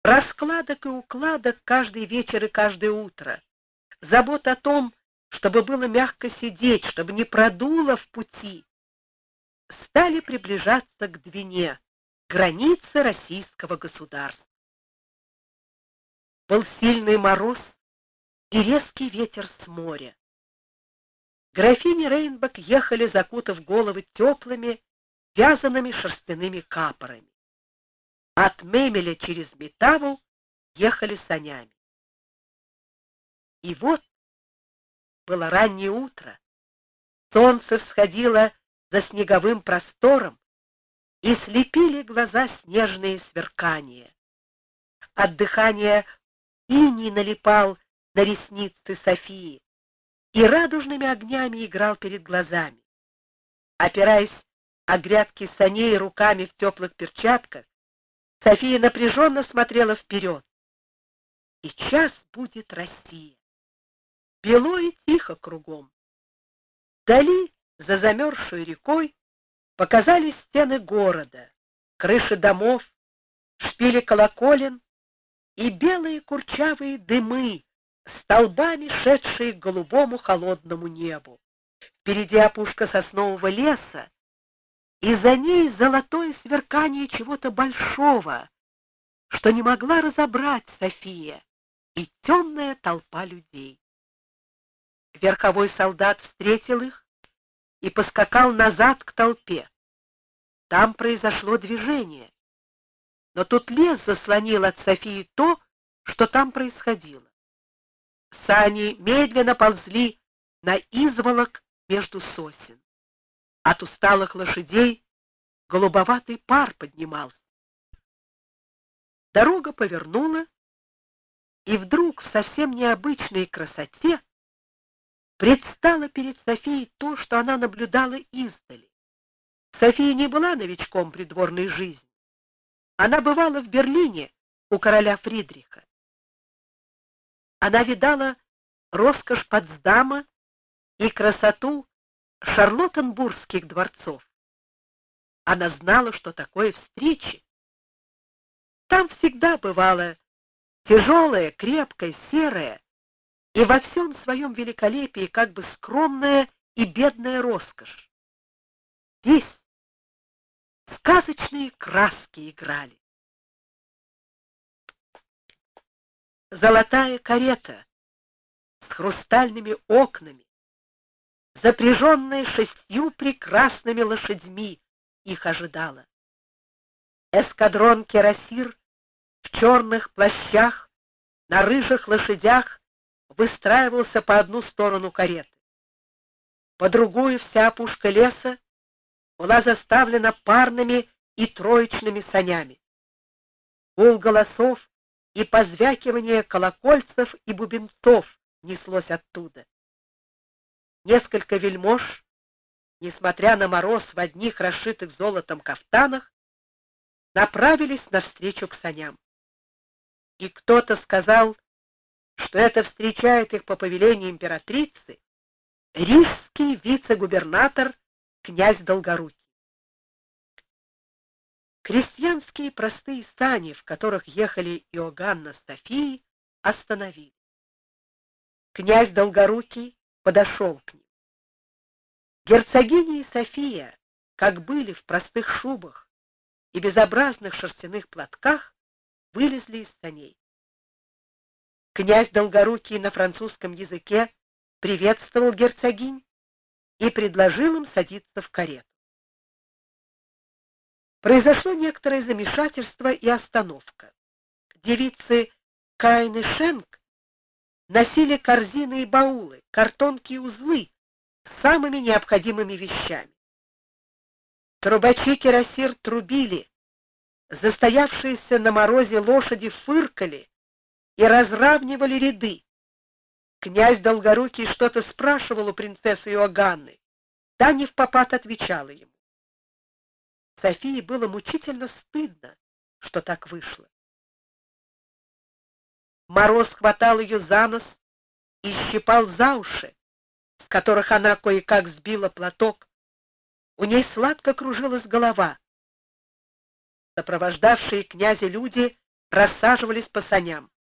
Раскладок и укладок каждый вечер и каждое утро, забот о том, чтобы было мягко сидеть, чтобы не продуло в пути, стали приближаться к Двине, границе российского государства. Был сильный мороз и резкий ветер с моря. Графини Рейнбек ехали, закутав головы теплыми, вязаными шерстяными капорами. От Мемеля через Метаву ехали санями. И вот было раннее утро, солнце всходило за снеговым простором, и слепили глаза снежные сверкания. От дыхания иней налипал на ресницы Софии и радужными огнями играл перед глазами. Опираясь о грядки саней руками в теплых перчатках, София напряженно смотрела вперед. И час будет Россия. Бело и тихо кругом. Вдали, за замерзшей рекой, показались стены города, крыши домов, шпили колоколен и белые курчавые дымы, столбами шедшие к голубому холодному небу. Впереди опушка соснового леса, и за ней золотое сверкание чего-то большого, что не могла разобрать София, и темная толпа людей. Верховой солдат встретил их и поскакал назад к толпе. Там произошло движение, но тут лес заслонил от Софии то, что там происходило. Сани медленно ползли на изволок между сосен. От усталых лошадей голубоватый пар поднимался. Дорога повернула, и вдруг в совсем необычной красоте предстало перед Софией то, что она наблюдала издали. София не была новичком придворной жизни. Она бывала в Берлине у короля Фридриха. Она видала роскошь Потсдама и красоту шарлоттенбургских дворцов. Она знала, что такое встречи. Там всегда бывало тяжелое, крепкое, серое и во всем своем великолепии как бы скромная и бедная роскошь. Здесь сказочные краски играли. Золотая карета с хрустальными окнами, запряженная 6 прекрасными лошадьми, их ожидала. Эскадрон кирасир в черных плащах на рыжих лошадях выстраивался по одну сторону кареты. По другую вся опушка леса была заставлена парными и троечными санями. Гул голосов и позвякивание колокольцев и бубенцов неслось оттуда. Несколько вельмож, несмотря на мороз, в одних расшитых золотом кафтанах, направились навстречу к саням. И кто-то сказал, что это встречает их по повелению императрицы рижский вице-губернатор князь Долгорукий. Крестьянские простые сани, в которых ехали Иоганна с Софией, остановились. Князь Долгорукий подошел к ним. Герцогиня и София, как были в простых шубах и безобразных шерстяных платках, вылезли из саней. Князь Долгорукий на французском языке приветствовал герцогинь и предложил им садиться в карету. Произошло некоторое замешательство и остановка. Девицы Каин и Шенк носили корзины и баулы, картонки и узлы с самыми необходимыми вещами. Трубачи кирасир трубили, застоявшиеся на морозе лошади фыркали и разравнивали ряды. Князь Долгорукий что-то спрашивал у принцессы Иоганны, та невпопад отвечала ему. Софии было мучительно стыдно, что так вышло. Мороз хватал ее за нос и щипал за уши, с которых она кое-как сбила платок. У ней сладко кружилась голова. Сопровождавшие князя люди рассаживались по саням.